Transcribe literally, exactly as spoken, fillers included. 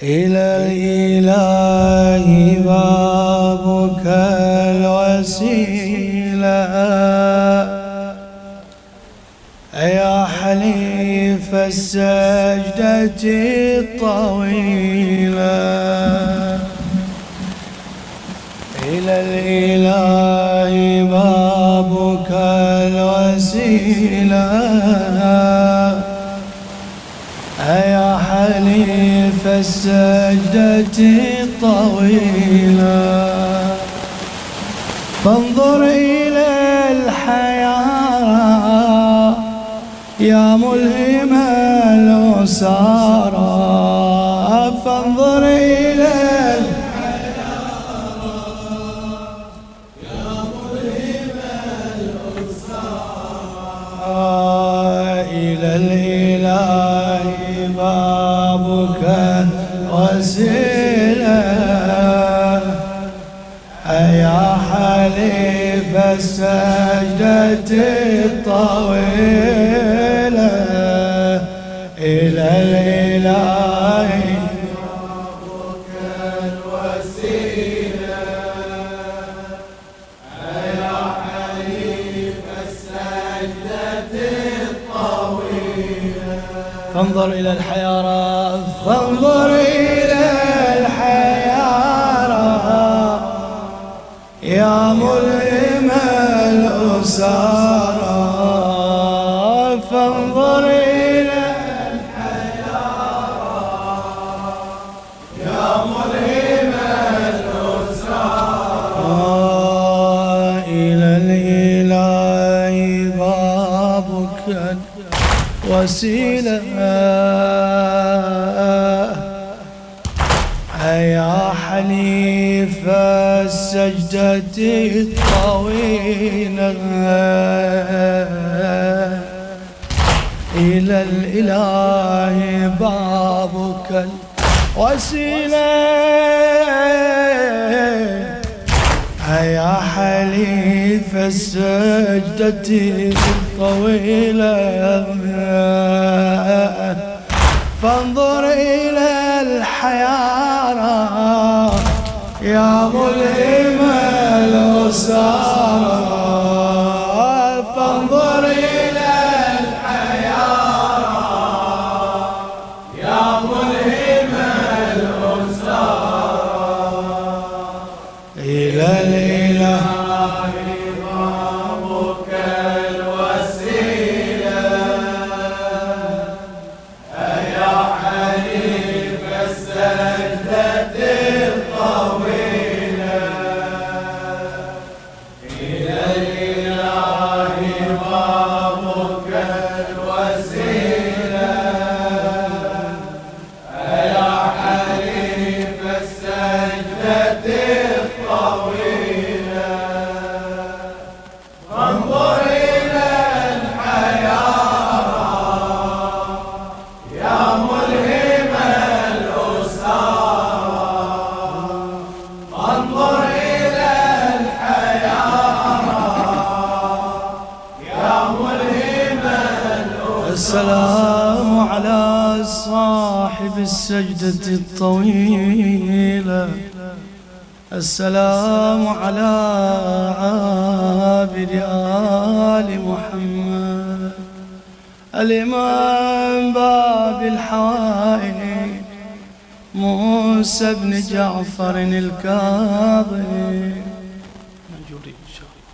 إلى الإله بابك الوسيلة يا حليف السجدة الطويلة. إلى الإله بابك الوسيلة يا حليف السجدة الطويلة. فانظر إلى الحياة يا ملهم الأسارى. فانظر إلى الحياة يا ملهم الأسارى. إلى الإله بابك وسيلة يا حليف السجدة الطويلة. إلى الإله بابك الوسيلة يا حليف السجدة الطويلة. فانظر إلى الحيارى فانظر إلى الحيارى يا ملهم الأسارى. فانظر إلى الحيارى يا ملهم الأسارى. إلى الإله بابك وسيلة يا حليف السجدة الطويلة. إلى الإله بابك الوسيلة يا حليف السجدة الطويلة. فانظر إلى الحيارى يا ملهم الأسارى. فانظر إلى الحيارى يا ملهم الأسارى. إلى الإله بابك الوسيلة يا حليف السجدة الطويلة. إلى الإله بابك الوسيلة يا حليف السجدة الطويلة. فانظر إلى الحيارى يا ملهم الأسارى. فانظر إلى الحيارى يا ملهم الأسارى. السلام على صاحب السجدة الطويلة. السلام على عابد آل محمد. الإمام باب الحوائج موسى بن جعفر الكاظم. منجوري إن شاء الله.